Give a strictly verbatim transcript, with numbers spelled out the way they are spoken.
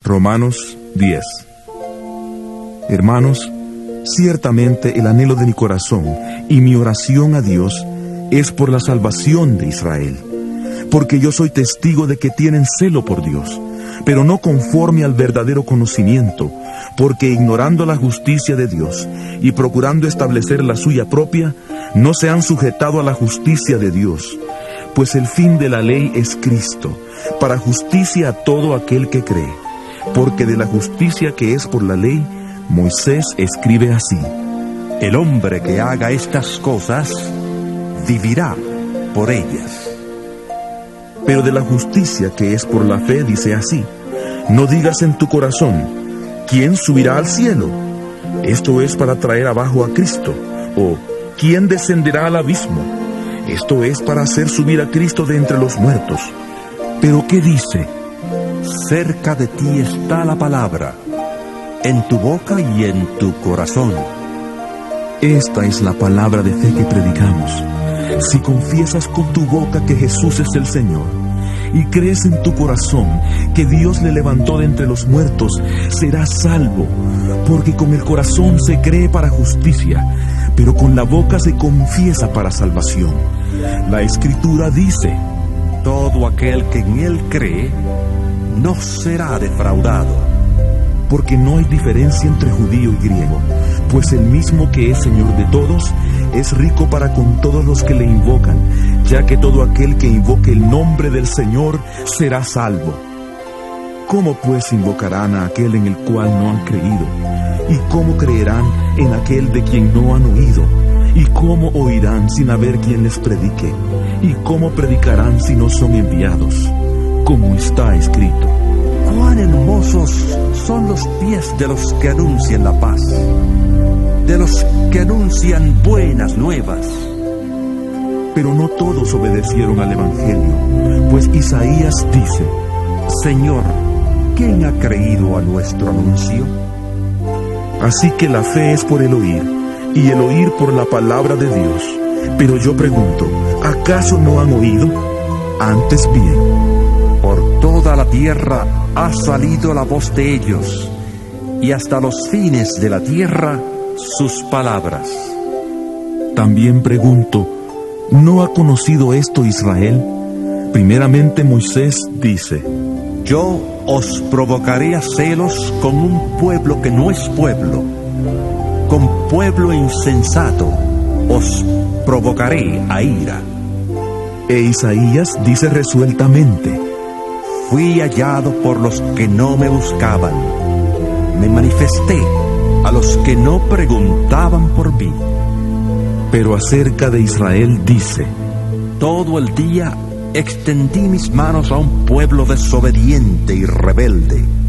Romanos diez. Hermanos, ciertamente el anhelo de mi corazón y mi oración a Dios es por la salvación de Israel, porque yo soy testigo de que tienen celo por Dios, pero no conforme al verdadero conocimiento, porque ignorando la justicia de Dios y procurando establecer la suya propia, no se han sujetado a la justicia de Dios, pues el fin de la ley es Cristo, para justicia a todo aquel que cree. Porque de la justicia que es por la ley, Moisés escribe así: el hombre que haga estas cosas vivirá por ellas. Pero de la justicia que es por la fe dice así: no digas en tu corazón, ¿quién subirá al cielo? Esto es para traer abajo a Cristo. O ¿quién descenderá al abismo? Esto es para hacer subir a Cristo de entre los muertos. Pero ¿qué dice? Cerca de ti está la palabra, en tu boca y en tu corazón. Esta es la palabra de fe que predicamos. Si confiesas con tu boca que Jesús es el Señor, y crees en tu corazón que Dios le levantó de entre los muertos, serás salvo, porque con el corazón se cree para justicia, pero con la boca se confiesa para salvación. La Escritura dice: todo aquel que en Él cree no será defraudado. Porque no hay diferencia entre judío y griego, pues el mismo que es Señor de todos, es rico para con todos los que le invocan, ya que todo aquel que invoque el nombre del Señor será salvo. ¿Cómo pues invocarán a aquel en el cual no han creído? ¿Y cómo creerán en aquel de quien no han oído? ¿Y cómo oirán sin haber quien les predique? ¿Y cómo predicarán si no son enviados? Como está escrito: cuán hermosos son los pies de los que anuncian la paz, de los que anuncian buenas nuevas. Pero no todos obedecieron al Evangelio, pues Isaías dice: Señor, ¿quién ha creído a nuestro anuncio? Así que la fe es por el oír, y el oír por la palabra de Dios. Pero yo pregunto, ¿acaso no han oído? Antes bien, por toda la tierra ha salido la voz de ellos, y hasta los fines de la tierra sus palabras. También pregunto, ¿no ha conocido esto Israel? Primeramente Moisés dice: yo os provocaré a celos con un pueblo que no es pueblo, con pueblo insensato os provocaré a ira. E Isaías dice resueltamente: fui hallado por los que no me buscaban, me manifesté a los que no preguntaban por mí. Pero acerca de Israel dice: todo el día extendí mis manos a un pueblo desobediente y rebelde.